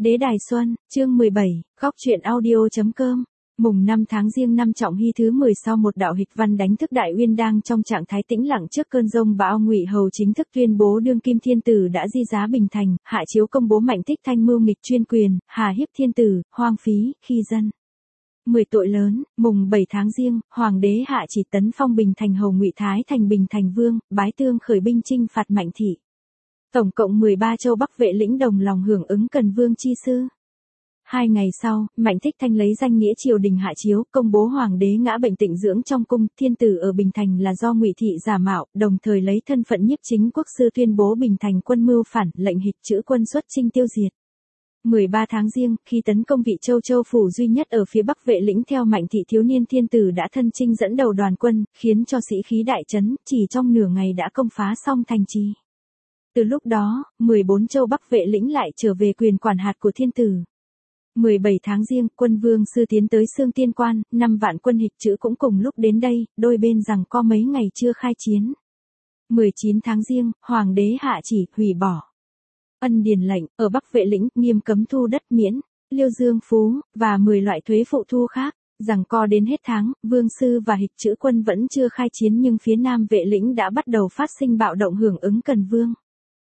Đế Đài Xuân, chương 17, góc truyện audio.com. Mùng 5 tháng Giêng năm Trọng Hy thứ 10 sau một đạo hịch văn đánh thức Đại Uyên đang trong trạng thái tĩnh lặng trước cơn giông bão, Ngụy Hầu chính thức tuyên bố đương kim thiên tử đã di giá Bình Thành, hạ chiếu công bố Mạnh Thích Thanh mưu nghịch chuyên quyền, hà hiếp thiên tử, hoang phí, khi dân. 10 tội lớn. Mùng 7 tháng Giêng, Hoàng đế hạ chỉ tấn phong Bình Thành hầu Ngụy Thái thành Bình Thành vương, bái tương khởi binh chinh phạt Mạnh thị. Tổng cộng 13 châu Bắc vệ lĩnh đồng lòng hưởng ứng cần vương chi sư. 2 ngày sau, Mạnh Thích Thanh lấy danh nghĩa triều đình hạ chiếu, công bố Hoàng đế ngã bệnh tịnh dưỡng trong cung, thiên tử ở Bình Thành là do Ngụy thị giả mạo, đồng thời lấy thân phận nhiếp chính quốc sư tuyên bố Bình Thành quân mưu phản, lệnh hịch chữ quân xuất chinh tiêu diệt. 13 tháng Giêng, khi tấn công vị châu phủ duy nhất ở phía Bắc vệ lĩnh theo Mạnh thị, thiếu niên thiên tử đã thân chinh dẫn đầu đoàn quân, khiến cho sĩ khí đại chấn, chỉ trong nửa ngày đã công phá xong thành trì. Từ lúc đó, 14 châu Bắc vệ lĩnh lại trở về quyền quản hạt của thiên tử. 17 tháng Giêng, quân vương sư tiến tới Xương Tiên Quan, 5 vạn quân hịch chữ cũng cùng lúc đến đây, đôi bên rằng có mấy ngày chưa khai chiến. 19 tháng Giêng, Hoàng đế hạ chỉ hủy bỏ ân điền lệnh, ở Bắc vệ lĩnh nghiêm cấm thu đất miễn, liêu dương phú, và 10 loại thuế phụ thu khác. Rằng co đến hết tháng, vương sư và hịch chữ quân vẫn chưa khai chiến, nhưng phía Nam vệ lĩnh đã bắt đầu phát sinh bạo động hưởng ứng cần vương.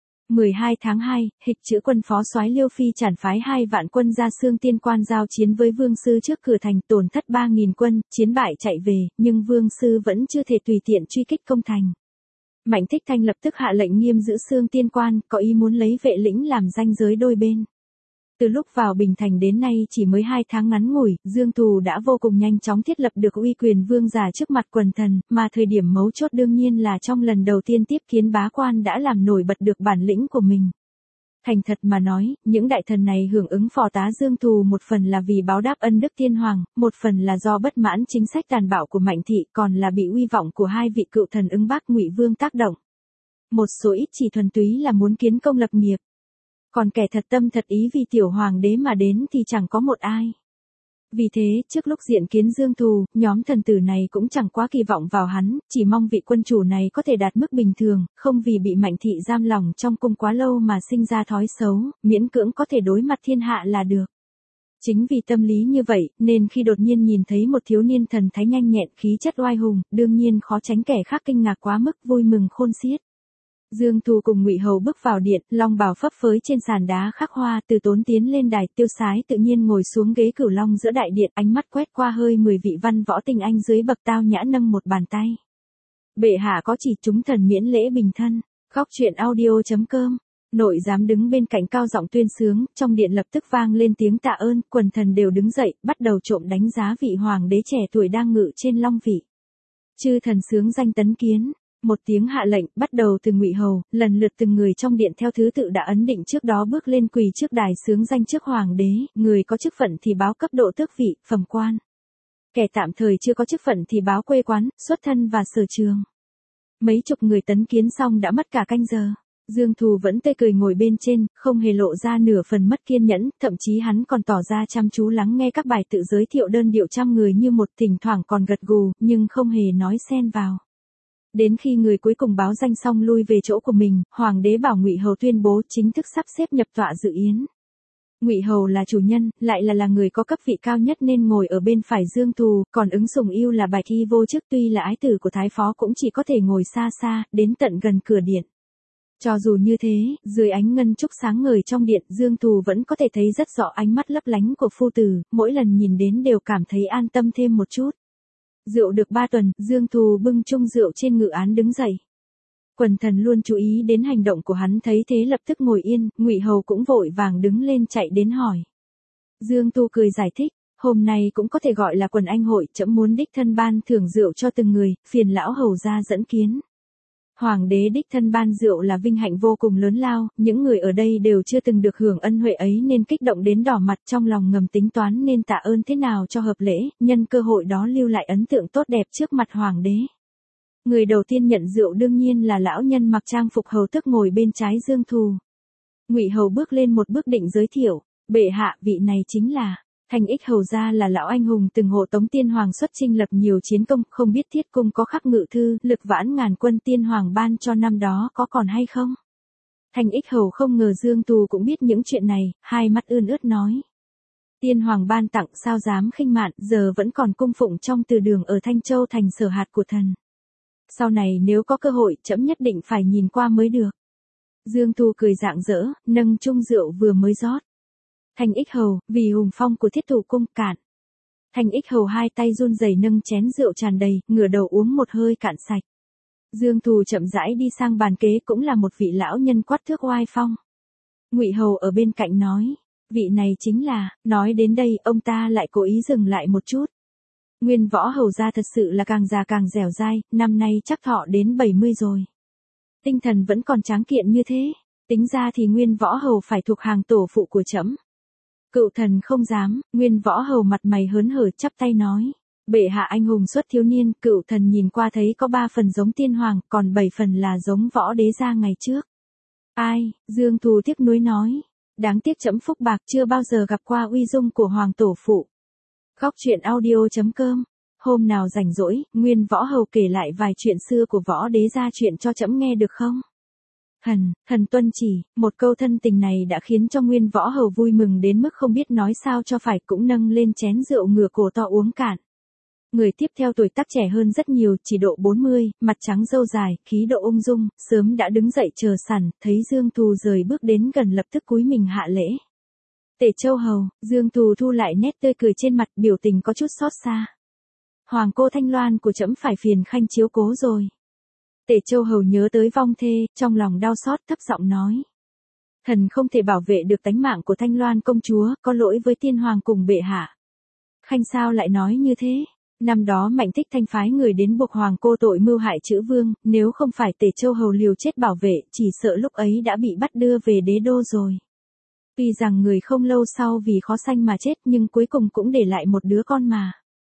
12 tháng 2, hịch chữ quân phó soái Liêu Phi Trản phái 2 vạn quân ra Xương Tiên Quan giao chiến với vương sư trước cửa thành, tổn thất 3.000 quân, chiến bại chạy về, nhưng vương sư vẫn chưa thể tùy tiện truy kích công thành. Mạnh Thích Thanh lập tức hạ lệnh nghiêm giữ Xương Tiên Quan, có ý muốn lấy vệ lĩnh làm ranh giới đôi bên. Từ lúc vào Bình Thành đến nay chỉ mới 2 tháng ngắn ngủi, Dương Thù đã vô cùng nhanh chóng thiết lập được uy quyền vương giả trước mặt quần thần, mà thời điểm mấu chốt đương nhiên là trong lần đầu tiên tiếp kiến bá quan đã làm nổi bật được bản lĩnh của mình. Thành thật mà nói, những đại thần này hưởng ứng phò tá Dương Thù một phần là vì báo đáp ân đức tiên hoàng, một phần là do bất mãn chính sách tàn bạo của Mạnh thị, còn là bị uy vọng của 2 vị cựu thần ứng Bắc Ngụy vương tác động. Một số ít chỉ thuần túy là muốn kiến công lập nghiệp. Còn kẻ thật tâm thật ý vì tiểu hoàng đế mà đến thì chẳng có một ai. Vì thế, trước lúc diện kiến Dương Thù, nhóm thần tử này cũng chẳng quá kỳ vọng vào hắn, chỉ mong vị quân chủ này có thể đạt mức bình thường, không vì bị Mạnh thị giam lòng trong cung quá lâu mà sinh ra thói xấu, miễn cưỡng có thể đối mặt thiên hạ là được. Chính vì tâm lý như vậy, nên khi đột nhiên nhìn thấy một thiếu niên thần thái nhanh nhẹn, khí chất oai hùng, đương nhiên khó tránh kẻ khác kinh ngạc quá mức, vui mừng khôn xiết. Dương Thù cùng Ngụy Hầu bước vào điện, long bào phấp phới trên sàn đá khắc hoa, Từ Tốn tiến lên đài, Tiêu Sái tự nhiên ngồi xuống ghế cửu long giữa đại điện, ánh mắt quét qua hơi 10 vị văn võ tinh anh dưới bậc tao nhã nâng một bàn tay. Bệ hạ có chỉ, chúng thần miễn lễ bình thân. Góc truyện audio.com. Nội giám đứng bên cạnh cao giọng tuyên sướng, trong điện lập tức vang lên tiếng tạ ơn, quần thần đều đứng dậy, bắt đầu trộm đánh giá vị hoàng đế trẻ tuổi đang ngự trên long vị. Chư thần sướng danh tấn kiến. Một tiếng hạ lệnh, bắt đầu từ Ngụy Hầu, lần lượt từng người trong điện theo thứ tự đã ấn định trước đó bước lên quỳ trước đài sướng danh trước hoàng đế, người có chức phận thì báo cấp độ tước vị, phẩm quan. Kẻ tạm thời chưa có chức phận thì báo quê quán, xuất thân và sở trường. Mấy chục người tấn kiến xong đã mất cả canh giờ. Dương Thù vẫn tươi cười ngồi bên trên, không hề lộ ra nửa phần mất kiên nhẫn, thậm chí hắn còn tỏ ra chăm chú lắng nghe các bài tự giới thiệu đơn điệu trăm người như một, thỉnh thoảng còn gật gù, nhưng không hề nói xen vào. Đến khi người cuối cùng báo danh xong lui về chỗ của mình, Hoàng đế bảo Ngụy Hầu tuyên bố chính thức sắp xếp nhập tọa dự yến. Ngụy Hầu là chủ nhân, lại là người có cấp vị cao nhất nên ngồi ở bên phải Dương Thù, còn ứng Sùng Ưu là Bạch Hy vô chức tuy là ái tử của thái phó cũng chỉ có thể ngồi xa xa, đến tận gần cửa điện. Cho dù như thế, dưới ánh ngân trúc sáng ngời trong điện, Dương Thù vẫn có thể thấy rất rõ ánh mắt lấp lánh của phu tử, mỗi lần nhìn đến đều cảm thấy an tâm thêm một chút. Rượu được 3 tuần, Dương Thù bưng chung rượu trên ngự án đứng dậy. Quần thần luôn chú ý đến hành động của hắn, thấy thế lập tức ngồi yên, Ngụy Hầu cũng vội vàng đứng lên chạy đến hỏi. Dương Thù cười giải thích, hôm nay cũng có thể gọi là quần anh hội, trẫm muốn đích thân ban thưởng rượu cho từng người, phiền lão hầu ra dẫn kiến. Hoàng đế đích thân ban rượu là vinh hạnh vô cùng lớn lao, những người ở đây đều chưa từng được hưởng ân huệ ấy nên kích động đến đỏ mặt, trong lòng ngầm tính toán nên tạ ơn thế nào cho hợp lễ, nhân cơ hội đó lưu lại ấn tượng tốt đẹp trước mặt hoàng đế. Người đầu tiên nhận rượu đương nhiên là lão nhân mặc trang phục hầu tước ngồi bên trái Dương Thù. Ngụy Hầu bước lên một bước định giới thiệu, bệ hạ, vị này chính là Thành Ích hầu gia, là lão anh hùng từng hộ tống tiên hoàng xuất chinh lập nhiều chiến công, không biết thiết cung có khắc ngự thư, lực vãn ngàn quân tiên hoàng ban cho năm đó có còn hay không? Thanh Ích Hầu không ngờ Dương Tù cũng biết những chuyện này, hai mắt ươn ướt nói. Tiên hoàng ban tặng sao dám khinh mạn, giờ vẫn còn cung phụng trong từ đường ở Thanh Châu thành sở hạt của thần. Sau này nếu có cơ hội, trẫm nhất định phải nhìn qua mới được. Dương Tù cười rạng rỡ, nâng chung rượu vừa mới rót. Thanh Ích Hầu, vì hùng phong của Thiết Thủ cung cạn. Thanh Ích Hầu hai tay run rẩy nâng chén rượu tràn đầy, ngửa đầu uống một hơi cạn sạch. Dương Tù chậm rãi đi sang bàn kế, cũng là một vị lão nhân quát thước oai phong. Ngụy Hầu ở bên cạnh nói, vị này chính là, nói đến đây ông ta lại cố ý dừng lại một chút. Nguyên Võ Hầu gia thật sự là càng già càng dẻo dai, năm nay chắc thọ đến 70 rồi. Tinh thần vẫn còn tráng kiện như thế, tính ra thì Nguyên Võ Hầu phải thuộc hàng tổ phụ của trẫm. Cựu thần không dám, Nguyên Võ Hầu mặt mày hớn hở chắp tay nói. Bệ hạ anh hùng xuất thiếu niên, cựu thần nhìn qua thấy có 3 phần giống tiên hoàng, còn 7 phần là giống võ đế gia ngày trước. Ai, Dương Tù tiếc nuối nói. Đáng tiếc trẫm phúc bạc chưa bao giờ gặp qua uy dung của hoàng tổ phụ. Góc truyện audio.com. Hôm nào rảnh rỗi, Nguyên Võ Hầu kể lại vài chuyện xưa của võ đế gia chuyện cho trẫm nghe được không? Thần tuân chỉ, một câu thân tình này đã khiến cho Nguyên Võ Hầu vui mừng đến mức không biết nói sao cho phải, cũng nâng lên chén rượu ngửa cổ to uống cạn. Người tiếp theo tuổi tác trẻ hơn rất nhiều, chỉ độ 40, mặt trắng râu dài, khí độ ung dung, sớm đã đứng dậy chờ sẵn, thấy Dương Tù rời bước đến gần lập tức cúi mình hạ lễ. Tể Châu Hầu, Dương Tù thu lại nét tươi cười trên mặt, biểu tình có chút xót xa. Hoàng cô Thanh Loan của trẫm phải phiền khanh chiếu cố rồi. Tể Châu Hầu nhớ tới vong thê, trong lòng đau xót thấp giọng nói. Thần không thể bảo vệ được tánh mạng của Thanh Loan công chúa, có lỗi với tiên hoàng cùng bệ hạ. Khanh sao lại nói như thế? Năm đó Mạnh Thích Thanh phái người đến buộc hoàng cô tội mưu hại chữ vương, nếu không phải Tể Châu Hầu liều chết bảo vệ, chỉ sợ lúc ấy đã bị bắt đưa về đế đô rồi. Tuy rằng người không lâu sau vì khó sanh mà chết, nhưng cuối cùng cũng để lại một đứa con mà.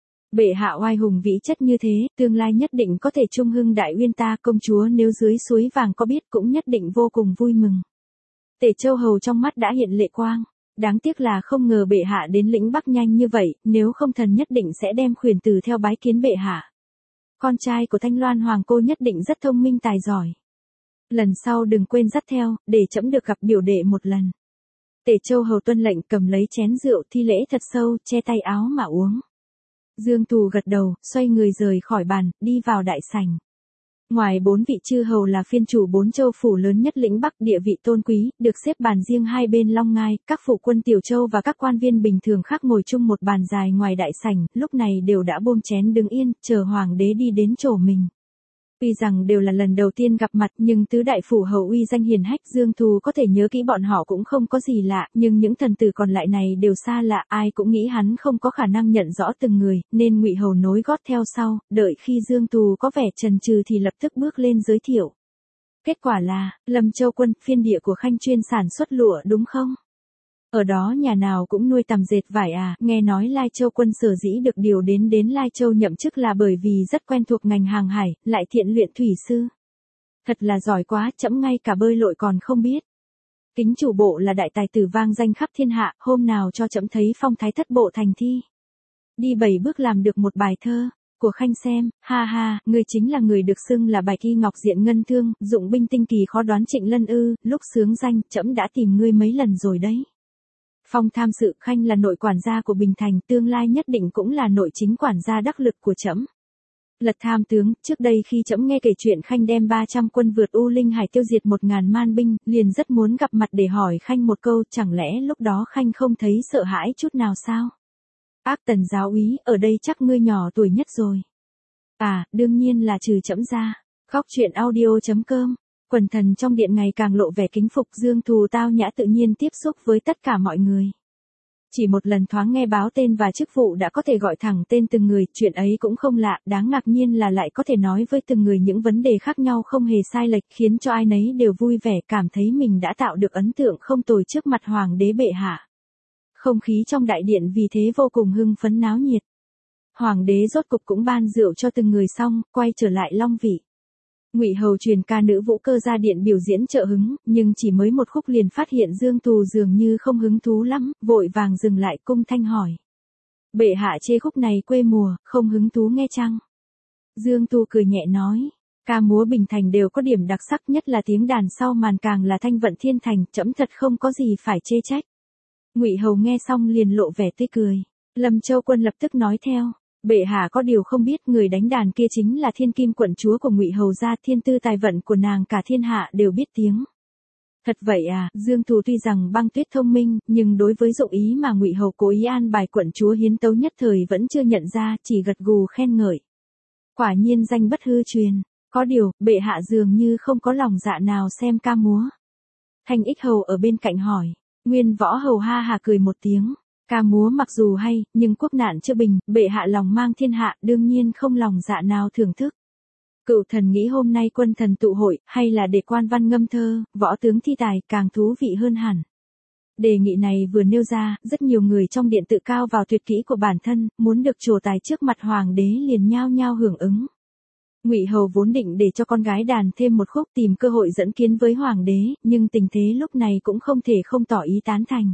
Bệ hạ oai hùng vĩ chất như thế, tương lai nhất định có thể trung hưng đại uyên ta, công chúa nếu dưới suối vàng có biết cũng nhất định vô cùng vui mừng. Tể Châu Hầu trong mắt đã hiện lệ quang. Đáng tiếc là không ngờ bệ hạ đến lĩnh Bắc nhanh như vậy, nếu không thần nhất định sẽ đem khuyển tử theo bái kiến bệ hạ. Con trai của Thanh Loan hoàng cô nhất định rất thông minh tài giỏi. Lần sau đừng quên dắt theo, để trẫm được gặp biểu đệ một lần. Tể Châu Hầu tuân lệnh cầm lấy chén rượu thi lễ thật sâu, che tay áo mà uống. Dương Tù gật đầu, xoay người rời khỏi bàn, đi vào đại sảnh. Ngoài 4 vị chư hầu là phiên chủ 4 châu phủ lớn nhất lĩnh Bắc, địa vị tôn quý, được xếp bàn riêng hai bên long ngai, các phủ quân Tiểu Châu và các quan viên bình thường khác ngồi chung một bàn dài ngoài đại sảnh, lúc này đều đã buông chén đứng yên, chờ hoàng đế đi đến chỗ mình. Tuy rằng đều là lần đầu tiên gặp mặt, nhưng tứ đại phủ hầu uy danh hiền hách, Dương Tù có thể nhớ kỹ bọn họ cũng không có gì lạ, nhưng những thần tử còn lại này đều xa lạ, ai cũng nghĩ hắn không có khả năng nhận rõ từng người, nên Ngụy Hầu nối gót theo sau, đợi khi Dương Tù có vẻ chần chừ thì lập tức bước lên giới thiệu. Kết quả là, Lâm Châu Quân, phiên địa của Khanh chuyên sản xuất lụa đúng không? Ở đó nhà nào cũng nuôi tằm dệt vải à, nghe nói Lai Châu Quân sở dĩ được điều đến Lai Châu nhậm chức là bởi vì rất quen thuộc ngành hàng hải, lại thiện luyện thủy sư. Thật là giỏi quá, trẫm ngay cả bơi lội còn không biết. Kính chủ bộ là đại tài tử vang danh khắp thiên hạ, hôm nào cho trẫm thấy phong thái thất bộ thành thi. Đi 7 bước làm được một bài thơ, của Khanh xem, ha ha, người chính là người được xưng là bạch y ngọc diện ngân thương, dụng binh tinh kỳ khó đoán Trịnh Lân ư, lúc sướng danh, trẫm đã tìm ngươi mấy lần rồi đấy. Phong tham sự, Khanh là nội quản gia của Bình Thành, tương lai nhất định cũng là nội chính quản gia đắc lực của trẫm. Lật tham tướng, trước đây khi trẫm nghe kể chuyện Khanh đem 300 quân vượt U Linh Hải tiêu diệt 1000 man binh, liền rất muốn gặp mặt để hỏi Khanh một câu, chẳng lẽ lúc đó Khanh không thấy sợ hãi chút nào sao? Ác Tần giáo úy, ở đây chắc ngươi nhỏ tuổi nhất rồi. À, đương nhiên là trừ trẫm ra. Góc truyện audio.com. Quần thần trong điện ngày càng lộ vẻ kính phục, Dương Tù tao nhã tự nhiên tiếp xúc với tất cả mọi người. Chỉ một lần thoáng nghe báo tên và chức vụ đã có thể gọi thẳng tên từng người, chuyện ấy cũng không lạ, đáng ngạc nhiên là lại có thể nói với từng người những vấn đề khác nhau không hề sai lệch, khiến cho ai nấy đều vui vẻ, cảm thấy mình đã tạo được ấn tượng không tồi trước mặt hoàng đế bệ hạ. Không khí trong đại điện vì thế vô cùng hưng phấn náo nhiệt. Hoàng đế rốt cục cũng ban rượu cho từng người xong, quay trở lại long vị. Ngụy Hầu truyền ca nữ vũ cơ ra điện biểu diễn trợ hứng, nhưng chỉ mới một khúc liền phát hiện Dương Tù dường như không hứng thú lắm, vội vàng dừng lại cung thanh hỏi. Bệ hạ chê khúc này quê mùa, không hứng thú nghe chăng? Dương Tù cười nhẹ nói. Ca múa Bình Thành đều có điểm đặc sắc, nhất là tiếng đàn sau màn càng là thanh vận thiên thành, trẫm thật không có gì phải chê trách. Ngụy Hầu nghe xong liền lộ vẻ tươi cười. Lâm Châu Quân lập tức nói theo, bệ hạ có điều không biết, người đánh đàn kia chính là Thiên Kim quận chúa của Ngụy Hầu gia, thiên tư tài vận của nàng cả thiên hạ đều biết tiếng. Thật vậy à? Dương Thù tuy rằng Băng Tuyết thông minh, nhưng đối với dụng ý mà Ngụy Hầu cố ý an bài quận chúa hiến tấu nhất thời vẫn chưa nhận ra, chỉ gật gù khen ngợi. Quả nhiên danh bất hư truyền, có điều, bệ hạ dường như không có lòng dạ nào xem ca múa. Thanh Ích Hầu ở bên cạnh hỏi, Nguyên Võ Hầu ha hà cười một tiếng, ca múa mặc dù hay, nhưng quốc nạn chưa bình, bệ hạ lòng mang thiên hạ, đương nhiên không lòng dạ nào thưởng thức. Cựu thần nghĩ hôm nay quân thần tụ hội, hay là để quan văn ngâm thơ, võ tướng thi tài, càng thú vị hơn hẳn. Đề nghị này vừa nêu ra, rất nhiều người trong điện tự cao vào tuyệt kỹ của bản thân, muốn được trổ tài trước mặt hoàng đế liền nhao nhao hưởng ứng. Ngụy Hầu vốn định để cho con gái đàn thêm một khúc tìm cơ hội dẫn kiến với hoàng đế, nhưng tình thế lúc này cũng không thể không tỏ ý tán thành.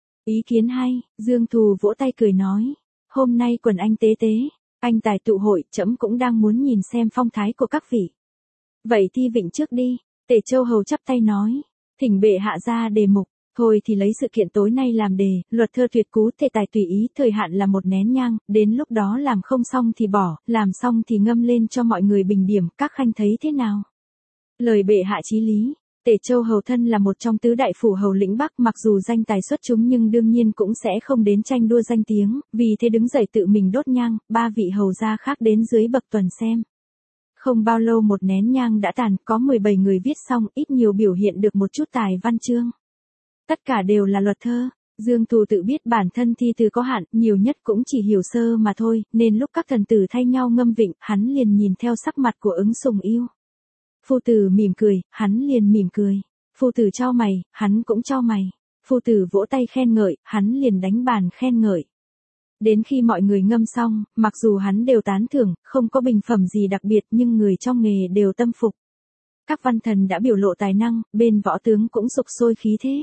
Ý kiến hay, Dương Thù vỗ tay cười nói, hôm nay quần anh tế tế, anh tài tụ hội, trẫm cũng đang muốn nhìn xem phong thái của các vị. Vậy thi vịnh trước đi, Tề Châu Hầu chắp tay nói, thỉnh bệ hạ ra đề mục, thôi thì lấy sự kiện tối nay làm đề, luật thơ tuyệt cú thể tài tùy ý, thời hạn là 1 nén nhang, đến lúc đó làm không xong thì bỏ, làm xong thì ngâm lên cho mọi người bình điểm, các khanh thấy thế nào? Lời bệ hạ chí lý. Tề Châu Hầu thân là một trong tứ đại phủ hầu lĩnh Bắc, mặc dù danh tài xuất chúng nhưng đương nhiên cũng sẽ không đến tranh đua danh tiếng, vì thế đứng dậy tự mình đốt nhang, 3 vị hầu gia khác đến dưới bậc tuần xem. Không bao lâu 1 nén nhang đã tàn, có 17 người viết xong, ít nhiều biểu hiện được một chút tài văn chương. Tất cả đều là luật thơ. Dương Thù tự biết bản thân thi từ có hạn, nhiều nhất cũng chỉ hiểu sơ mà thôi, nên lúc các thần tử thay nhau ngâm vịnh, hắn liền nhìn theo sắc mặt của Ứng Sùng Yêu. Phu tử mỉm cười, hắn liền mỉm cười. Phu tử chau mày, hắn cũng chau mày. Phu tử vỗ tay khen ngợi, hắn liền đánh bàn khen ngợi. Đến khi mọi người ngâm xong, mặc dù hắn đều tán thưởng, không có bình phẩm gì đặc biệt nhưng người trong nghề đều tâm phục. Các văn thần đã biểu lộ tài năng, bên võ tướng cũng sục sôi khí thế.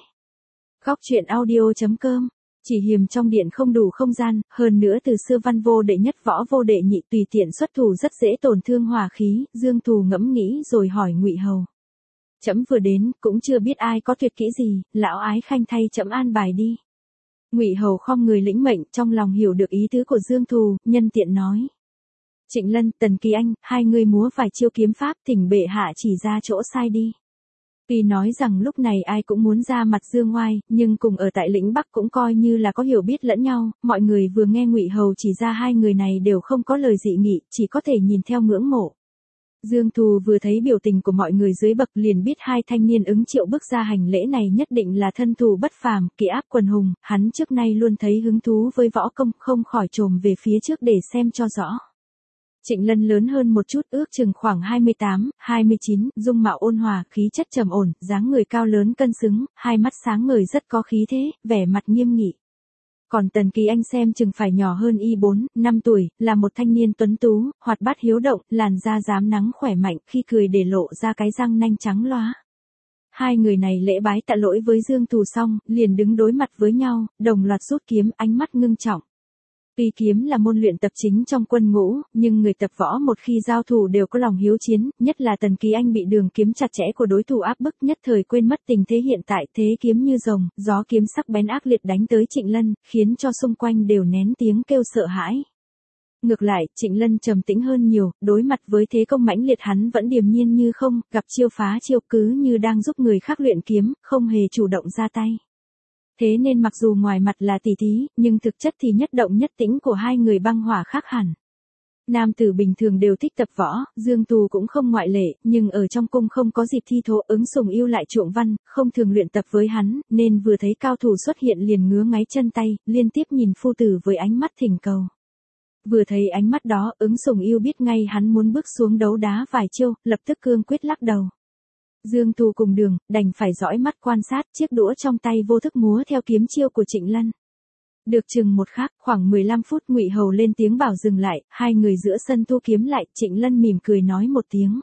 Góc truyện audio.com. Chỉ hiềm trong điện không đủ không gian, hơn nữa từ xưa văn vô đệ nhất võ vô đệ nhị, tùy tiện xuất thủ rất dễ tổn thương hòa khí. Dương Thù ngẫm nghĩ rồi hỏi Ngụy Hầu. Trẫm vừa đến, cũng chưa biết ai có tuyệt kỹ gì, lão ái khanh thay trẫm an bài đi. Ngụy Hầu khom người lĩnh mệnh, trong lòng hiểu được ý tứ của Dương Thù, nhân tiện nói. Trịnh Lân, Tần Kỳ Anh, hai người múa vài chiêu kiếm pháp, thỉnh bệ hạ chỉ ra chỗ sai đi. Tuy nói rằng lúc này ai cũng muốn ra mặt dương oai, nhưng cùng ở tại lĩnh Bắc cũng coi như là có hiểu biết lẫn nhau, mọi người vừa nghe Ngụy Hầu chỉ ra hai người này đều không có lời dị nghị, chỉ có thể nhìn theo ngưỡng mộ. Dương Thù vừa thấy biểu tình của mọi người dưới bậc liền biết hai thanh niên ứng triệu bước ra hành lễ này nhất định là thân thù bất phàm, kỳ áp quần hùng, hắn trước nay luôn thấy hứng thú với võ công, không khỏi trồm về phía trước để xem cho rõ. Trịnh Lân lớn hơn một chút, ước chừng khoảng 28, 29, dung mạo ôn hòa, khí chất trầm ổn, dáng người cao lớn cân xứng, hai mắt sáng ngời rất có khí thế, vẻ mặt nghiêm nghị. Còn Tần Kỳ Anh xem chừng phải nhỏ hơn y 4, 5 tuổi, là một thanh niên tuấn tú, hoạt bát hiếu động, làn da rám nắng khỏe mạnh, khi cười để lộ ra cái răng nanh trắng loá. Hai người này lễ bái tạ lỗi với Dương Thù xong, liền đứng đối mặt với nhau, đồng loạt rút kiếm, ánh mắt ngưng trọng. Tuy kiếm là môn luyện tập chính trong quân ngũ, nhưng người tập võ một khi giao thủ đều có lòng hiếu chiến, nhất là Tần Kỳ Anh bị đường kiếm chặt chẽ của đối thủ áp bức, nhất thời quên mất tình thế hiện tại, thế kiếm như rồng, gió kiếm sắc bén ác liệt đánh tới Trịnh Lân, khiến cho xung quanh đều nén tiếng kêu sợ hãi. Ngược lại, Trịnh Lân trầm tĩnh hơn nhiều, đối mặt với thế công mãnh liệt hắn vẫn điềm nhiên như không, gặp chiêu phá chiêu, cứ như đang giúp người khác luyện kiếm, không hề chủ động ra tay. Thế nên mặc dù ngoài mặt là tỉ thí, nhưng thực chất thì nhất động nhất tĩnh của hai người băng hỏa khác hẳn. Nam tử bình thường đều thích tập võ, Dương Thù cũng không ngoại lệ, nhưng ở trong cung không có dịp thi thố, Ứng Sùng Yêu lại chuộng văn, không thường luyện tập với hắn, nên vừa thấy cao thủ xuất hiện liền ngứa ngáy chân tay, liên tiếp nhìn phu tử với ánh mắt thỉnh cầu. Vừa thấy ánh mắt đó, Ứng Sùng Yêu biết ngay hắn muốn bước xuống đấu đá vài chiêu, lập tức cương quyết lắc đầu. Dương Thù cùng đường, đành phải dõi mắt quan sát, chiếc đũa trong tay vô thức múa theo kiếm chiêu của Trịnh Lân. Được chừng một khắc, khoảng 15 phút Ngụy Hầu lên tiếng bảo dừng lại, hai người giữa sân thu kiếm lại, Trịnh Lân mỉm cười nói một tiếng.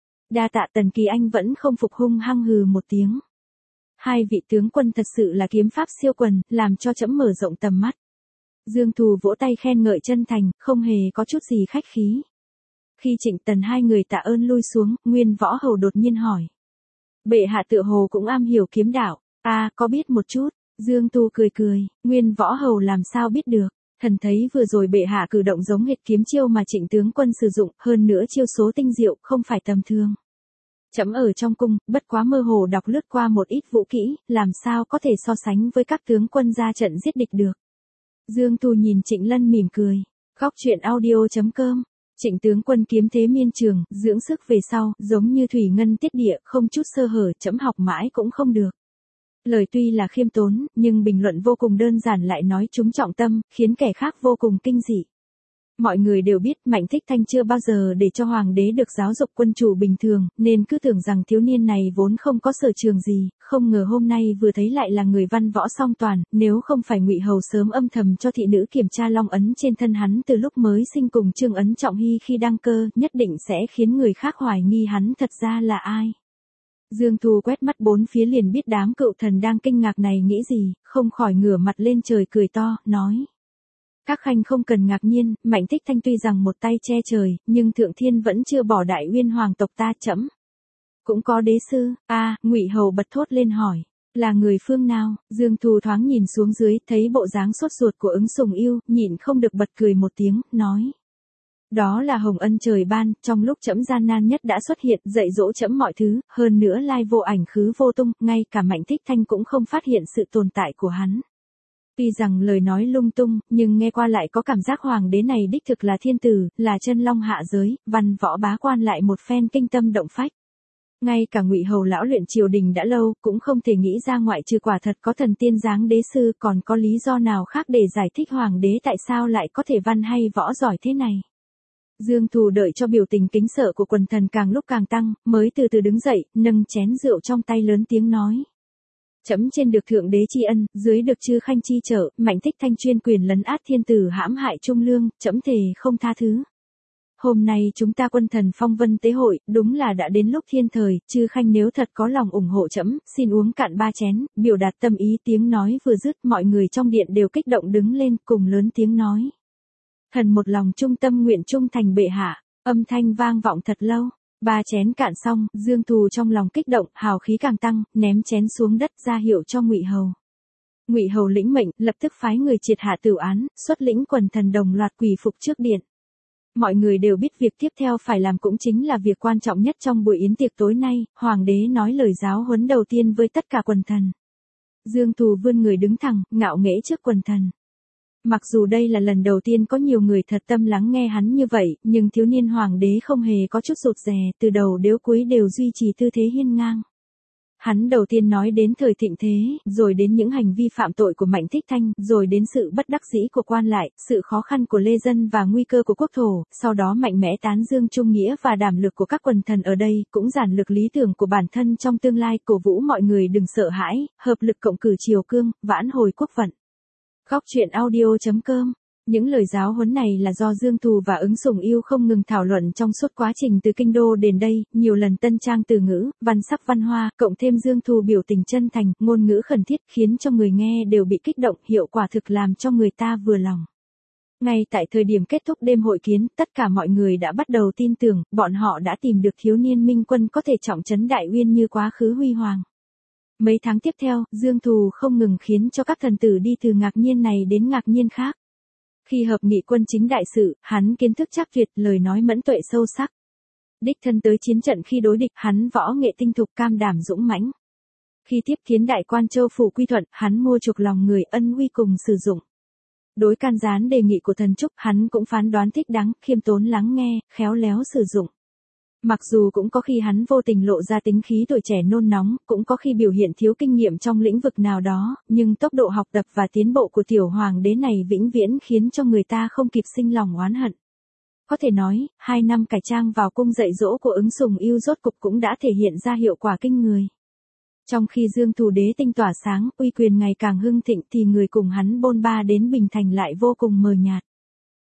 Đa tạ. Tần Kỳ Anh vẫn không phục, hung hăng hừ một tiếng. Hai vị tướng quân thật sự là kiếm pháp siêu quần, làm cho trẫm mở rộng tầm mắt. Dương Thù vỗ tay khen ngợi chân thành, không hề có chút gì khách khí. Khi Trịnh Tần hai người tạ ơn lui xuống, Nguyên Võ Hầu đột nhiên hỏi. Bệ hạ tựa hồ cũng am hiểu kiếm đạo. Có biết một chút. Dương Tu cười cười, Nguyên Võ Hầu làm sao biết được. Thần thấy vừa rồi bệ hạ cử động giống hệt kiếm chiêu mà Trịnh tướng quân sử dụng, hơn nữa chiêu số tinh diệu, không phải tầm thường. Trẫm ở trong cung, bất quá mơ hồ đọc lướt qua một ít vũ kỹ, làm sao có thể so sánh với các tướng quân ra trận giết địch được. Dương Tu nhìn Trịnh Lân mỉm cười. Góc truyện audio.com. Trịnh tướng quân kiếm thế miên trường, dưỡng sức về sau, giống như thủy ngân tiết địa, không chút sơ hở, trẫm học mãi cũng không được. Lời tuy là khiêm tốn, nhưng bình luận vô cùng đơn giản lại nói trúng trọng tâm, khiến kẻ khác vô cùng kinh dị. Mọi người đều biết Mạnh Thích Thanh chưa bao giờ để cho hoàng đế được giáo dục quân chủ bình thường, nên cứ tưởng rằng thiếu niên này vốn không có sở trường gì, không ngờ hôm nay vừa thấy lại là người văn võ song toàn, nếu không phải Ngụy Hầu sớm âm thầm cho thị nữ kiểm tra long ấn trên thân hắn từ lúc mới sinh cùng Trương Ấn Trọng Hy khi đăng cơ, nhất định sẽ khiến người khác hoài nghi hắn thật ra là ai. Dương Thu quét mắt bốn phía liền biết đám cựu thần đang kinh ngạc này nghĩ gì, không khỏi ngửa mặt lên trời cười to, nói. Các khanh không cần ngạc nhiên, Mạnh Thích Thanh tuy rằng một tay che trời, nhưng Thượng Thiên vẫn chưa bỏ Đại Uyên hoàng tộc ta trẫm. Cũng có đế sư, Ngụy Hầu bật thốt lên hỏi, là người phương nào? Dương Thu thoáng nhìn xuống dưới, thấy bộ dáng sốt ruột của Ứng Sùng Yêu, nhịn không được bật cười một tiếng, nói. Đó là hồng ân trời ban, trong lúc trẫm gian nan nhất đã xuất hiện, dạy dỗ trẫm mọi thứ, hơn nữa lai vô ảnh khứ vô tung, ngay cả Mạnh Thích Thanh cũng không phát hiện sự tồn tại của hắn. Tuy rằng lời nói lung tung, nhưng nghe qua lại có cảm giác hoàng đế này đích thực là thiên tử, là chân long hạ giới, văn võ bá quan lại một phen kinh tâm động phách. Ngay cả Ngụy Hầu lão luyện triều đình đã lâu, cũng không thể nghĩ ra ngoại trừ quả thật có thần tiên dáng đế sư còn có lý do nào khác để giải thích hoàng đế tại sao lại có thể văn hay võ giỏi thế này. Dương Thù đợi cho biểu tình kính sợ của quần thần càng lúc càng tăng, mới từ từ đứng dậy, nâng chén rượu trong tay lớn tiếng nói. Trẫm trên được thượng đế tri ân, dưới được chư khanh chi trợ, Mạnh Thích Thanh chuyên quyền lấn át thiên tử hãm hại trung lương, trẫm thề không tha thứ. Hôm nay chúng ta quân thần phong vân tế hội, đúng là đã đến lúc thiên thời, chư khanh nếu thật có lòng ủng hộ trẫm, xin uống cạn 3 chén, biểu đạt tâm ý. Tiếng nói vừa dứt, mọi người trong điện đều kích động đứng lên, cùng lớn tiếng nói. Thần một lòng trung tâm nguyện trung thành bệ hạ, âm thanh vang vọng thật lâu. 3 chén cạn xong, Dương Thù trong lòng kích động, hào khí càng tăng, ném chén xuống đất ra hiệu cho Ngụy Hầu. Ngụy Hầu lĩnh mệnh, lập tức phái người triệt hạ tử án, xuất lĩnh quần thần đồng loạt quỳ phục trước điện. Mọi người đều biết việc tiếp theo phải làm cũng chính là việc quan trọng nhất trong buổi yến tiệc tối nay, hoàng đế nói lời giáo huấn đầu tiên với tất cả quần thần. Dương Thù vươn người đứng thẳng, ngạo nghễ trước quần thần. Mặc dù đây là lần đầu tiên có nhiều người thật tâm lắng nghe hắn như vậy, nhưng thiếu niên hoàng đế không hề có chút rụt rè, từ đầu đến cuối đều duy trì tư thế hiên ngang. Hắn đầu tiên nói đến thời thịnh thế, rồi đến những hành vi phạm tội của Mạnh Thích Thanh, rồi đến sự bất đắc dĩ của quan lại, sự khó khăn của lê dân và nguy cơ của quốc thổ, sau đó mạnh mẽ tán dương trung nghĩa và đảm lực của các quần thần ở đây, cũng giản lược lý tưởng của bản thân trong tương lai, cổ vũ mọi người đừng sợ hãi, hợp lực cộng cử triều cương, vãn hồi quốc vận. Góc truyện audio.com. Những lời giáo huấn này là do Dương Thù và Ứng Sùng Yêu không ngừng thảo luận trong suốt quá trình từ kinh đô đến đây, nhiều lần tân trang từ ngữ, văn sắc văn hoa, cộng thêm Dương Thù biểu tình chân thành, ngôn ngữ khẩn thiết khiến cho người nghe đều bị kích động, hiệu quả thực làm cho người ta vừa lòng. Ngay tại thời điểm kết thúc đêm hội kiến, tất cả mọi người đã bắt đầu tin tưởng, bọn họ đã tìm được thiếu niên minh quân có thể trọng trấn Đại Uyên như quá khứ huy hoàng. Mấy tháng tiếp theo, Dương Thù không ngừng khiến cho các thần tử đi từ ngạc nhiên này đến ngạc nhiên khác. Khi hợp nghị quân chính đại sự, hắn kiến thức chắc tuyệt, lời nói mẫn tuệ sâu sắc. Đích thân tới chiến trận khi đối địch, hắn võ nghệ tinh thục cam đảm dũng mãnh. Khi tiếp kiến đại quan Châu Phủ Quy Thuận, hắn mua chuộc lòng người, ân uy cùng sử dụng. Đối can gián đề nghị của thần trúc, hắn cũng phán đoán thích đáng, khiêm tốn lắng nghe, khéo léo sử dụng. Mặc dù cũng có khi hắn vô tình lộ ra tính khí tuổi trẻ nôn nóng, cũng có khi biểu hiện thiếu kinh nghiệm trong lĩnh vực nào đó, nhưng tốc độ học tập và tiến bộ của tiểu hoàng đế này vĩnh viễn khiến cho người ta không kịp sinh lòng oán hận. Có thể nói, 2 năm cải trang vào cung dạy dỗ của Ứng Sùng Yêu rốt cục cũng đã thể hiện ra hiệu quả kinh người. Trong khi Dương Thù đế tinh tỏa sáng, uy quyền ngày càng hưng thịnh thì người cùng hắn bôn ba đến Bình Thành lại vô cùng mờ nhạt.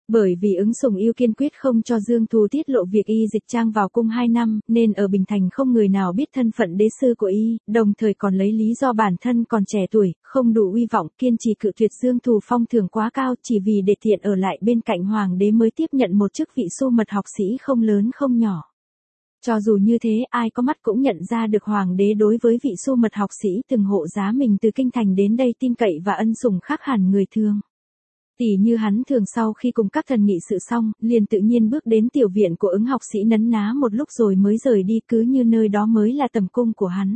Bởi vì Ứng Sùng Yêu kiên quyết không cho Dương Thù tiết lộ việc y dịch trang vào cung 2 năm, nên ở Bình Thành không người nào biết thân phận đế sư của y, đồng thời còn lấy lý do bản thân còn trẻ tuổi, không đủ uy vọng, kiên trì cự tuyệt Dương Thù phong thưởng quá cao, chỉ vì để tiện ở lại bên cạnh hoàng đế mới tiếp nhận một chức vị su mật học sĩ không lớn không nhỏ. Cho dù như thế, ai có mắt cũng nhận ra được hoàng đế đối với vị su mật học sĩ từng hộ giá mình từ kinh thành đến đây tin cậy và ân sủng khác hẳn người thường. Tỉ như hắn thường sau khi cùng các thần nghị sự xong, liền tự nhiên bước đến tiểu viện của Ứng học sĩ nấn ná một lúc rồi mới rời đi, cứ như nơi đó mới là tầm cung của hắn.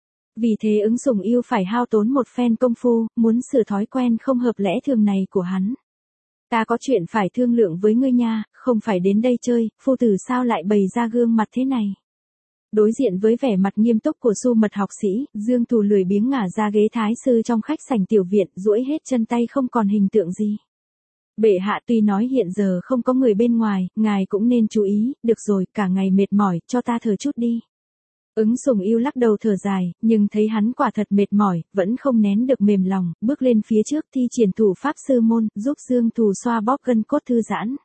Vì thế Ứng Sùng Yêu phải hao tốn một phen công phu, muốn sửa thói quen không hợp lẽ thường này của hắn. Ta có chuyện phải thương lượng với ngươi nha, không phải đến đây chơi, phu tử sao lại bày ra gương mặt thế này. Đối diện với vẻ mặt nghiêm túc của su mật học sĩ, Dương Thù lười biếng ngả ra ghế thái sư trong khách sảnh tiểu viện, duỗi hết chân tay không còn hình tượng gì. Bệ hạ tuy nói hiện giờ không có người bên ngoài, ngài cũng nên chú ý, được rồi, cả ngày mệt mỏi, cho ta thở chút đi. Ứng Sùng Yêu lắc đầu thở dài, nhưng thấy hắn quả thật mệt mỏi, vẫn không nén được mềm lòng, bước lên phía trước thi triển thủ pháp sư môn, giúp Dương Thù xoa bóp gân cốt thư giãn.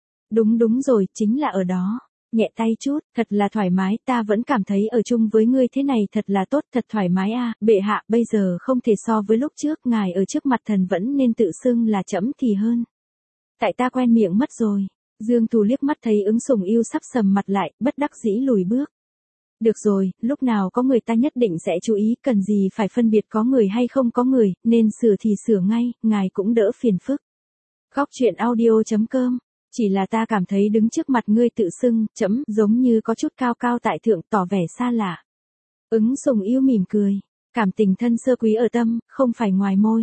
Đúng rồi, chính là ở đó. Nhẹ tay chút, thật là thoải mái, ta vẫn cảm thấy ở chung với ngươi thế này thật là tốt, thật thoải mái a. Bệ hạ, bây giờ không thể so với lúc trước, ngài ở trước mặt thần vẫn nên tự xưng là trẫm thì hơn. Tại ta quen miệng mất rồi. Dương Thù liếc mắt thấy Ứng Sùng Yêu sắp sầm mặt lại, bất đắc dĩ lùi bước. Được rồi, lúc nào có người ta nhất định sẽ chú ý, cần gì phải phân biệt có người hay không có người, nên sửa thì sửa ngay, ngài cũng đỡ phiền phức. Góc truyện audio.com. Chỉ là ta cảm thấy đứng trước mặt ngươi tự xưng, trẫm, giống như có chút cao cao tại thượng, tỏ vẻ xa lạ. Ứng Sùng Yêu mỉm cười. Cảm tình thân sơ quý ở tâm, không phải ngoài môi.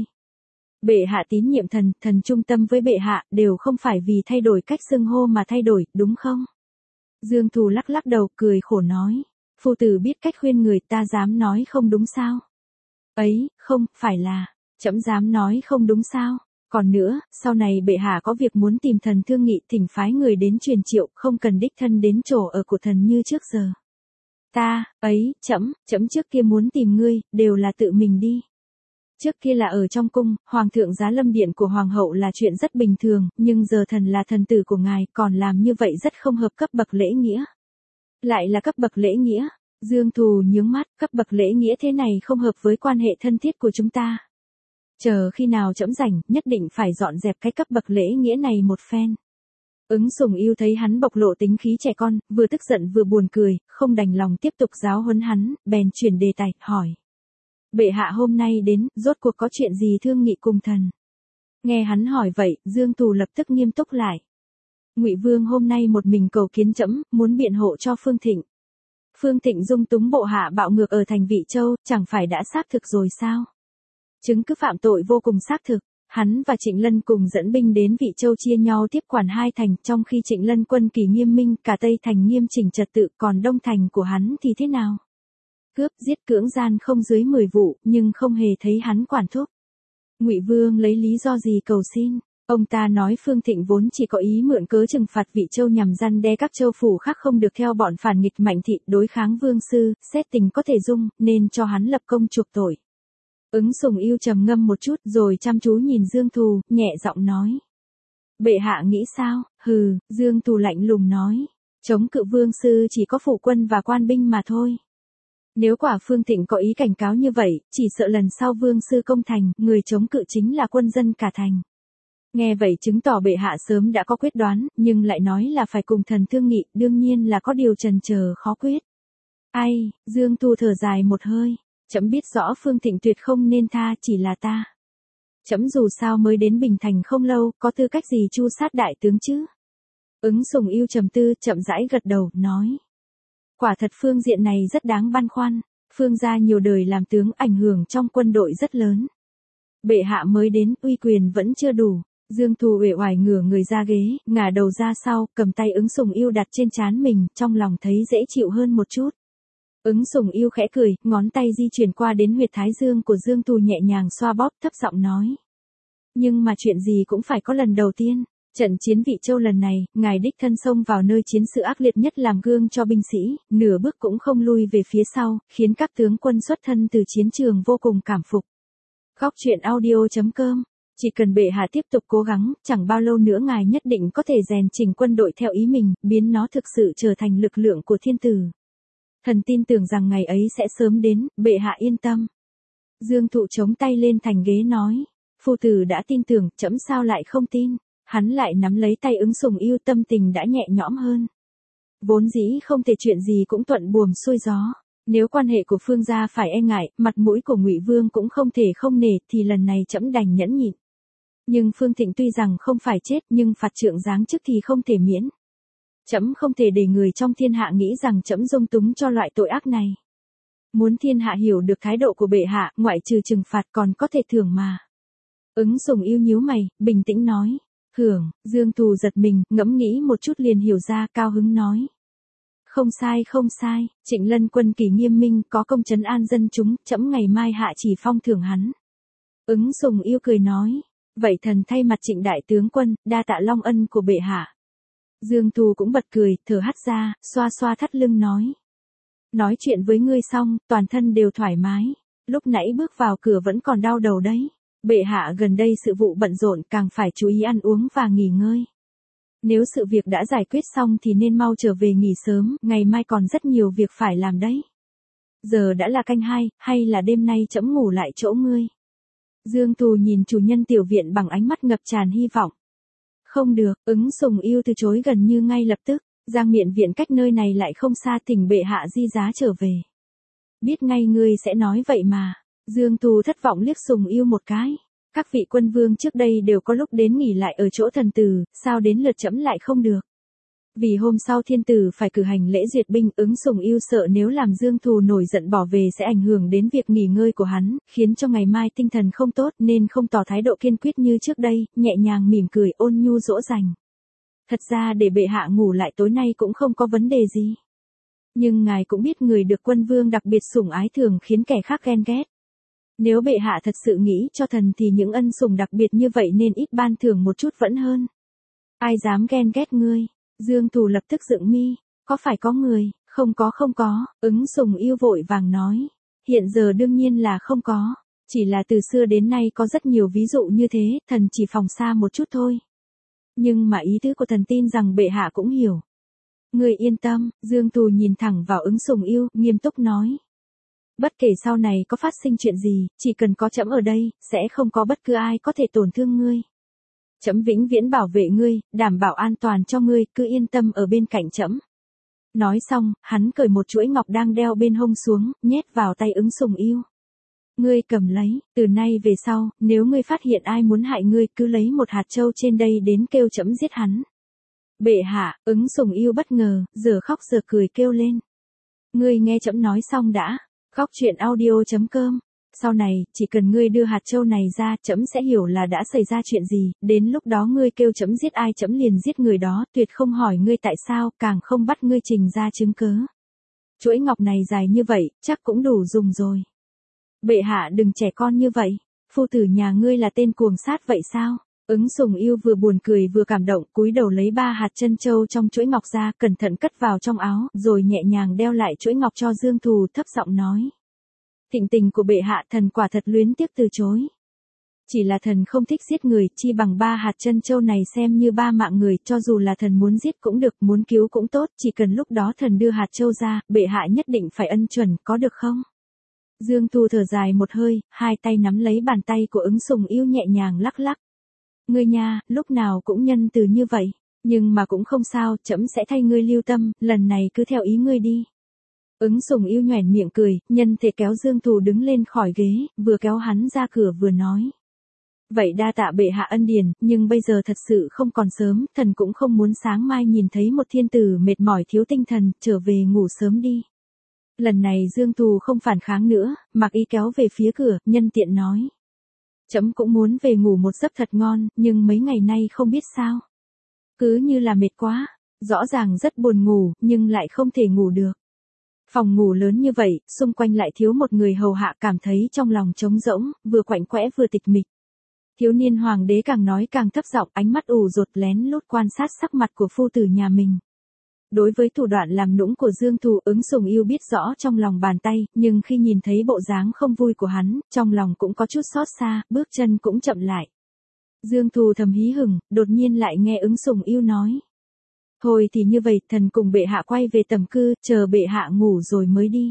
Bệ hạ tín nhiệm thần, thần trung tâm với bệ hạ, đều không phải vì thay đổi cách xưng hô mà thay đổi, đúng không? Dương Thù lắc lắc đầu, cười khổ nói. Phu tử biết cách khuyên người, ta dám nói không đúng sao? Ấy, không, phải là, trẫm dám nói không đúng sao? Còn nữa, sau này bệ hạ có việc muốn tìm thần thương nghị, thỉnh phái người đến truyền triệu, không cần đích thân đến chỗ ở của thần như trước giờ. Ta, ấy, trẫm trước kia muốn tìm ngươi, đều là tự mình đi. Trước kia là ở trong cung, hoàng thượng giá lâm điện của hoàng hậu là chuyện rất bình thường, nhưng giờ thần là thần tử của ngài, còn làm như vậy rất không hợp cấp bậc lễ nghĩa. Lại là cấp bậc lễ nghĩa. Dương Thù nhướng mắt, cấp bậc lễ nghĩa thế này không hợp với quan hệ thân thiết của chúng ta. Chờ khi nào trẫm rảnh, nhất định phải dọn dẹp cái cấp bậc lễ nghĩa này một phen. Ứng Sùng Yêu thấy hắn bộc lộ tính khí trẻ con, vừa tức giận vừa buồn cười, không đành lòng tiếp tục giáo huấn hắn, bèn chuyển đề tài, hỏi. Bệ hạ hôm nay đến, rốt cuộc có chuyện gì thương nghị cùng thần? Nghe hắn hỏi vậy, Dương Thù lập tức nghiêm túc lại. Ngụy Vương hôm nay một mình cầu kiến trẫm, muốn biện hộ cho Phương Thịnh. Phương Thịnh dung túng bộ hạ bạo ngược ở thành Vị Châu, chẳng phải đã xác thực rồi sao? Chứng cứ phạm tội vô cùng xác thực. Hắn và Trịnh Lân cùng dẫn binh đến Vị Châu chia nhau tiếp quản hai thành, trong khi Trịnh Lân quân kỳ nghiêm minh, cả Tây thành nghiêm chỉnh trật tự, còn Đông thành của hắn thì thế nào? Cướp giết cưỡng gian không dưới 10 vụ, nhưng không hề thấy hắn quản thúc. Ngụy Vương lấy lý do gì cầu xin? Ông ta nói Phương Thịnh vốn chỉ có ý mượn cớ trừng phạt Vị Châu nhằm răn đe các châu phủ khác không được theo bọn phản nghịch Mạnh Thị đối kháng vương sư, xét tình có thể dung, nên cho hắn lập công chuộc tội. Ứng Sùng Yêu trầm ngâm một chút rồi chăm chú nhìn Dương Thù, nhẹ giọng nói. Bệ hạ nghĩ sao? Hừ, Dương Thù lạnh lùng nói. Chống cự vương sư chỉ có phủ quân và quan binh mà thôi. Nếu quả Phương Thịnh có ý cảnh cáo như vậy, chỉ sợ lần sau vương sư công thành, người chống cự chính là quân dân cả thành. Nghe vậy chứng tỏ bệ hạ sớm đã có quyết đoán, nhưng lại nói là phải cùng thần thương nghị, đương nhiên là có điều chần chờ khó quyết. Ai, Dương Thù thở dài một hơi. Trẫm biết rõ Phương Thịnh tuyệt không nên tha, chỉ là ta. Trẫm dù sao mới đến Bình Thành không lâu, có tư cách gì chu sát đại tướng chứ? Ứng Sùng Yêu trầm tư, chậm rãi gật đầu, nói. Quả thật phương diện này rất đáng băn khoăn. Phương gia nhiều đời làm tướng, ảnh hưởng trong quân đội rất lớn. Bệ hạ mới đến, uy quyền vẫn chưa đủ. Dương Thù uể oải ngửa người ra ghế, ngả đầu ra sau, cầm tay Ứng Sùng Yêu đặt trên trán mình, trong lòng thấy dễ chịu hơn một chút. Ứng Sùng Yêu khẽ cười, ngón tay di chuyển qua đến huyệt thái dương của Dương Thù nhẹ nhàng xoa bóp, thấp giọng nói. Nhưng mà chuyện gì cũng phải có lần đầu tiên. Trận chiến Vị Châu lần này, ngài đích thân xông vào nơi chiến sự ác liệt nhất làm gương cho binh sĩ, nửa bước cũng không lui về phía sau, khiến các tướng quân xuất thân từ chiến trường vô cùng cảm phục. Góc truyện audio.com Chỉ cần bệ hạ tiếp tục cố gắng, chẳng bao lâu nữa ngài nhất định có thể rèn chỉnh quân đội theo ý mình, biến nó thực sự trở thành lực lượng của thiên tử. Thần tin tưởng rằng ngày ấy sẽ sớm đến, bệ hạ yên tâm. Dương Thụ chống tay lên thành ghế nói, phu tử đã tin tưởng, trẫm sao lại không tin. Hắn lại nắm lấy tay Ứng Sùng Yêu, tâm tình đã nhẹ nhõm hơn. Vốn dĩ không thể chuyện gì cũng thuận buồm xuôi gió. Nếu quan hệ của Phương gia phải e ngại, mặt mũi của Ngụy Vương cũng không thể không nể, thì lần này trẫm đành nhẫn nhịn. Nhưng Phương Thịnh tuy rằng không phải chết, nhưng phạt trượng giáng chức thì không thể miễn. Trẫm không thể để người trong thiên hạ nghĩ rằng trẫm dung túng cho loại tội ác này. Muốn thiên hạ hiểu được thái độ của bệ hạ, ngoại trừ trừng phạt còn có thể thưởng mà. Ứng Sùng Yêu nhíu mày, bình tĩnh nói. Thưởng. Dương Thù giật mình, ngẫm nghĩ một chút liền hiểu ra, cao hứng nói. Không sai không sai, Trịnh Lân quân kỳ nghiêm minh, có công trấn an dân chúng, trẫm ngày mai hạ chỉ phong thưởng hắn. Ứng Sùng Yêu cười nói. Vậy thần thay mặt Trịnh đại tướng quân, đa tạ long ân của bệ hạ. Dương Thù cũng bật cười, thở hắt ra, xoa xoa thắt lưng nói. Nói chuyện với ngươi xong, toàn thân đều thoải mái. Lúc nãy bước vào cửa vẫn còn đau đầu đấy. Bệ hạ gần đây sự vụ bận rộn, càng phải chú ý ăn uống và nghỉ ngơi. Nếu sự việc đã giải quyết xong thì nên mau trở về nghỉ sớm, ngày mai còn rất nhiều việc phải làm đấy. Giờ đã là canh 2, hay là đêm nay trẫm ngủ lại chỗ ngươi? Dương Thù nhìn chủ nhân tiểu viện bằng ánh mắt ngập tràn hy vọng. Không được, Ứng Sùng Yêu từ chối gần như ngay lập tức. Giang Miện viện cách nơi này lại không xa, thỉnh bệ hạ di giá trở về. Biết ngay ngươi sẽ nói vậy mà. Dương Thù thất vọng liếc Sùng Yêu một cái. Các vị quân vương trước đây đều có lúc đến nghỉ lại ở chỗ thần tử, sao đến lượt trẫm lại không được? Vì hôm sau thiên tử phải cử hành lễ duyệt binh, Ứng Sùng Yêu sợ nếu làm Dương Thù nổi giận bỏ về sẽ ảnh hưởng đến việc nghỉ ngơi của hắn, khiến cho ngày mai tinh thần không tốt nên không tỏ thái độ kiên quyết như trước đây, nhẹ nhàng mỉm cười ôn nhu dỗ dành. Thật ra để bệ hạ ngủ lại tối nay cũng không có vấn đề gì. Nhưng ngài cũng biết người được quân vương đặc biệt sủng ái thường khiến kẻ khác ghen ghét. Nếu bệ hạ thật sự nghĩ cho thần thì những ân sủng đặc biệt như vậy nên ít ban thưởng một chút vẫn hơn. Ai dám ghen ghét ngươi? Dương Thù lập tức dựng mi. Có phải có người? Không có, Ứng Sùng Yêu vội vàng nói. Hiện giờ đương nhiên là không có. Chỉ là từ xưa đến nay có rất nhiều ví dụ như thế, thần chỉ phòng xa một chút thôi. Nhưng mà ý tứ của thần tin rằng bệ hạ cũng hiểu. Người yên tâm, Dương Thù nhìn thẳng vào Ứng Sùng Yêu, nghiêm túc nói. Bất kể sau này có phát sinh chuyện gì, chỉ cần có trẫm ở đây, sẽ không có bất cứ ai có thể tổn thương ngươi. Trẫm vĩnh viễn bảo vệ ngươi, đảm bảo an toàn cho ngươi, cứ yên tâm ở bên cạnh trẫm. Nói xong, hắn cởi một chuỗi ngọc đang đeo bên hông xuống, nhét vào tay Ứng Sùng Yêu. Ngươi cầm lấy, từ nay về sau, nếu ngươi phát hiện ai muốn hại ngươi, cứ lấy một hạt châu trên đây đến kêu trẫm giết hắn. Bệ hạ, Ứng Sùng Yêu bất ngờ, giờ khóc giờ cười kêu lên. Ngươi nghe trẫm nói xong đã. Góc truyện audio.com. Sau này, chỉ cần ngươi đưa hạt châu này ra, trẫm sẽ hiểu là đã xảy ra chuyện gì, đến lúc đó ngươi kêu trẫm giết ai trẫm liền giết người đó, tuyệt không hỏi ngươi tại sao, càng không bắt ngươi trình ra chứng cớ. Chuỗi ngọc này dài như vậy, chắc cũng đủ dùng rồi. Bệ hạ đừng trẻ con như vậy, phu tử nhà ngươi là tên cuồng sát vậy sao? Ứng Sùng Yêu vừa buồn cười vừa cảm động, cúi đầu lấy 3 hạt chân châu trong chuỗi ngọc ra, cẩn thận cất vào trong áo, rồi nhẹ nhàng đeo lại chuỗi ngọc cho Dương Thù, thấp giọng nói. Thịnh tình của bệ hạ thần quả thật luyến tiếc từ chối. Chỉ là thần không thích giết người, chi bằng 3 hạt chân châu này xem như 3 mạng người, cho dù là thần muốn giết cũng được, muốn cứu cũng tốt, chỉ cần lúc đó thần đưa hạt châu ra, bệ hạ nhất định phải ân chuẩn, có được không? Dương Thù thở dài một hơi, hai tay nắm lấy bàn tay của Ứng Sùng Yêu nhẹ nhàng lắc lắc. Ngươi nha, lúc nào cũng nhân từ như vậy, nhưng mà cũng không sao, trẫm sẽ thay ngươi lưu tâm, lần này cứ theo ý ngươi đi. Ứng Sùng Yêu nhoẻn miệng cười, nhân thể kéo Dương Thù đứng lên khỏi ghế, vừa kéo hắn ra cửa vừa nói. Vậy đa tạ bệ hạ ân điển, nhưng bây giờ thật sự không còn sớm, thần cũng không muốn sáng mai nhìn thấy một thiên tử mệt mỏi thiếu tinh thần, trở về ngủ sớm đi. Lần này Dương Thù không phản kháng nữa, mặc y kéo về phía cửa, nhân tiện nói. Trẫm cũng muốn về ngủ một giấc thật ngon, nhưng mấy ngày nay không biết sao. Cứ như là mệt quá, rõ ràng rất buồn ngủ, nhưng lại không thể ngủ được. Phòng ngủ lớn như vậy, xung quanh lại thiếu một người hầu hạ, cảm thấy trong lòng trống rỗng, vừa quạnh quẽ vừa tịch mịch. Thiếu niên hoàng đế càng nói càng thấp giọng, ánh mắt ù dột lén lút quan sát sắc mặt của phu tử nhà mình. Đối với thủ đoạn làm nũng của Dương Thù, Ứng Sùng Yêu biết rõ trong lòng bàn tay, nhưng khi nhìn thấy bộ dáng không vui của hắn, trong lòng cũng có chút xót xa, bước chân cũng chậm lại. Dương Thù thầm hí hửng, đột nhiên lại nghe Ứng Sùng Yêu nói. Thôi thì như vậy, thần cùng bệ hạ quay về tầm cư, chờ bệ hạ ngủ rồi mới đi.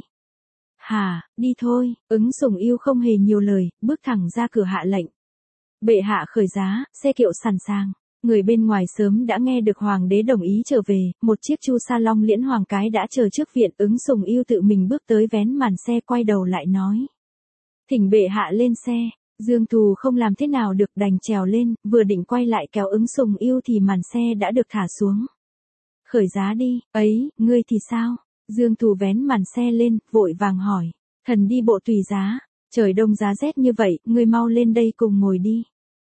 Hả, đi thôi, Ứng Sùng Yêu không hề nhiều lời, bước thẳng ra cửa hạ lệnh. Bệ hạ khởi giá, xe kiệu sẵn sàng. Người bên ngoài sớm đã nghe được hoàng đế đồng ý trở về, một chiếc chu sa long liễn hoàng cái đã chờ trước viện. Ứng Sùng Yêu tự mình bước tới vén màn xe, quay đầu lại nói. Thỉnh bệ hạ lên xe. Dương Thù không làm thế nào được, đành trèo lên, vừa định quay lại kéo Ứng Sùng Yêu thì màn xe đã được thả xuống. Khởi giá đi, ấy, ngươi thì sao? Dương Thù vén màn xe lên, vội vàng hỏi. Thần đi bộ tùy giá, trời đông giá rét như vậy, ngươi mau lên đây cùng ngồi đi.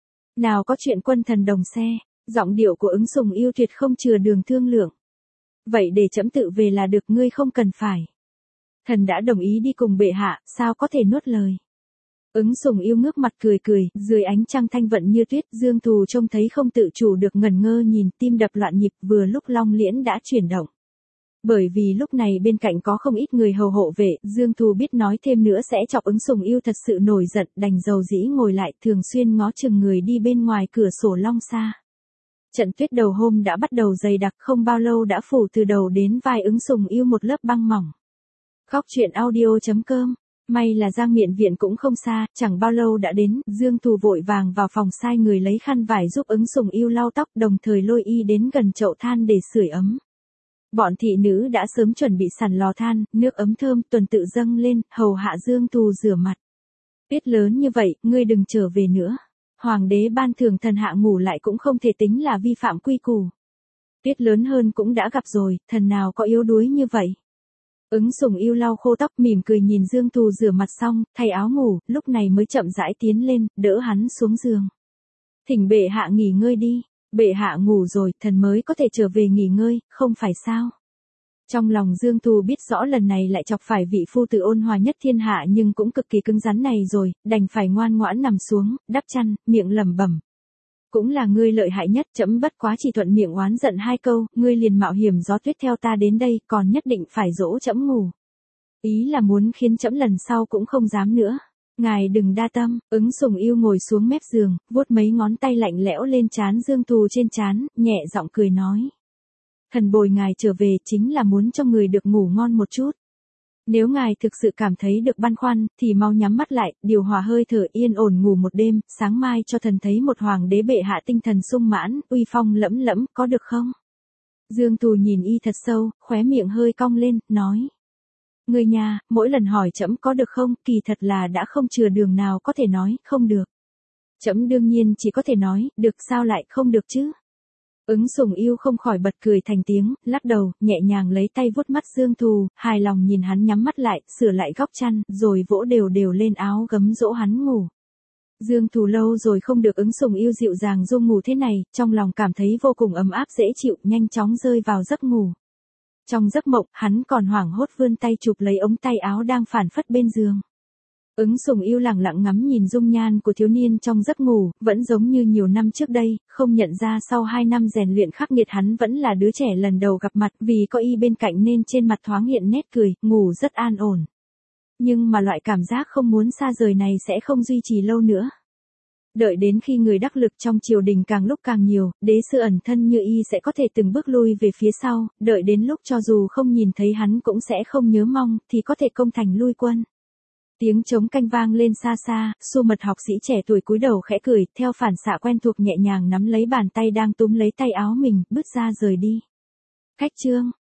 Nào có chuyện quân thần đồng xe, giọng điệu của Ứng Sùng Yêu tuyệt không chừa đường thương lượng. Vậy để trẫm tự về là được, ngươi không cần phải. Thần đã đồng ý đi cùng bệ hạ, sao có thể nuốt lời. Ứng Sùng Yêu ngước mặt cười cười, dưới ánh trăng thanh vận như tuyết, Dương Thù trông thấy không tự chủ được ngẩn ngơ nhìn, tim đập loạn nhịp, vừa lúc long liễn đã chuyển động. Bởi vì lúc này bên cạnh có không ít người hầu hộ vệ, Dương Thù biết nói thêm nữa sẽ chọc Ứng Sùng Yêu thật sự nổi giận, đành dầu dĩ ngồi lại, thường xuyên ngó chừng người đi bên ngoài cửa sổ long xa. Trận tuyết đầu hôm đã bắt đầu dày đặc, không bao lâu đã phủ từ đầu đến vai Ứng Sùng Yêu một lớp băng mỏng. Góc truyện audio.com. May là Giang Miện Viện cũng không xa, chẳng bao lâu đã đến, Dương Thù vội vàng vào phòng sai người lấy khăn vải giúp Ứng Sùng Yêu lau tóc, đồng thời lôi y đến gần chậu than để sưởi ấm. Bọn thị nữ đã sớm chuẩn bị sẵn lò than, nước ấm thơm tuần tự dâng lên, hầu hạ Dương Thù rửa mặt. Tuyết lớn như vậy, ngươi đừng trở về nữa. Hoàng đế ban thưởng thần hạ ngủ lại cũng không thể tính là vi phạm quy củ. Tuyết lớn hơn cũng đã gặp rồi, thần nào có yếu đuối như vậy. Ứng Sùng Yêu lau khô tóc, mỉm cười nhìn Dương Thù rửa mặt xong, thay áo ngủ, lúc này mới chậm rãi tiến lên, đỡ hắn xuống giường. Thỉnh bệ hạ nghỉ ngơi đi. Bệ hạ ngủ rồi, thần mới có thể trở về nghỉ ngơi, không phải sao? Trong lòng Dương Thù biết rõ lần này lại chọc phải vị phu tử ôn hòa nhất thiên hạ nhưng cũng cực kỳ cứng rắn này rồi, đành phải ngoan ngoãn nằm xuống, đắp chăn, miệng lẩm bẩm. Cũng là ngươi lợi hại nhất, trẫm bất quá chỉ thuận miệng oán giận 2 câu, ngươi liền mạo hiểm gió tuyết theo ta đến đây, còn nhất định phải dỗ trẫm ngủ. Ý là muốn khiến trẫm lần sau cũng không dám nữa. Ngài đừng đa tâm. Ứng Sùng Yêu ngồi xuống mép giường, vuốt mấy ngón tay lạnh lẽo lên trán Dương Thù trên trán, nhẹ giọng cười nói. Thần bồi ngài trở về chính là muốn cho người được ngủ ngon một chút. Nếu ngài thực sự cảm thấy được băn khoăn, thì mau nhắm mắt lại, điều hòa hơi thở, yên ổn ngủ một đêm, sáng mai cho thần thấy một hoàng đế bệ hạ tinh thần sung mãn, uy phong lẫm lẫm, có được không? Dương Thù nhìn y thật sâu, khóe miệng hơi cong lên, nói. Người nhà, mỗi lần hỏi trẫm có được không, kỳ thật là đã không chừa đường nào có thể nói, không được. Trẫm đương nhiên chỉ có thể nói, được sao lại không được chứ? Ứng Sùng Yêu không khỏi bật cười thành tiếng, lắc đầu, nhẹ nhàng lấy tay vuốt mắt Dương Thù, hài lòng nhìn hắn nhắm mắt lại, sửa lại góc chăn, rồi vỗ đều đều lên áo gấm dỗ hắn ngủ. Dương Thù lâu rồi không được Ứng Sùng Yêu dịu dàng du ngủ thế này, trong lòng cảm thấy vô cùng ấm áp dễ chịu, nhanh chóng rơi vào giấc ngủ. Trong giấc mộng, hắn còn hoảng hốt vươn tay chụp lấy ống tay áo đang phản phất bên giường. Ứng Sùng Yêu lặng lặng ngắm nhìn dung nhan của thiếu niên trong giấc ngủ, vẫn giống như nhiều năm trước đây, không nhận ra sau 2 năm rèn luyện khắc nghiệt hắn vẫn là đứa trẻ lần đầu gặp mặt, vì có y bên cạnh nên trên mặt thoáng hiện nét cười, ngủ rất an ổn. Nhưng mà loại cảm giác không muốn xa rời này sẽ không duy trì lâu nữa. Đợi đến khi người đắc lực trong triều đình càng lúc càng nhiều, đế sư ẩn thân như y sẽ có thể từng bước lui về phía sau, đợi đến lúc cho dù không nhìn thấy hắn cũng sẽ không nhớ mong, thì có thể công thành lui quân. Tiếng trống canh vang lên xa xa, Xu Mật học sĩ trẻ tuổi cúi đầu khẽ cười, theo phản xạ quen thuộc nhẹ nhàng nắm lấy bàn tay đang túm lấy tay áo mình, bước ra rời đi. Khách trương,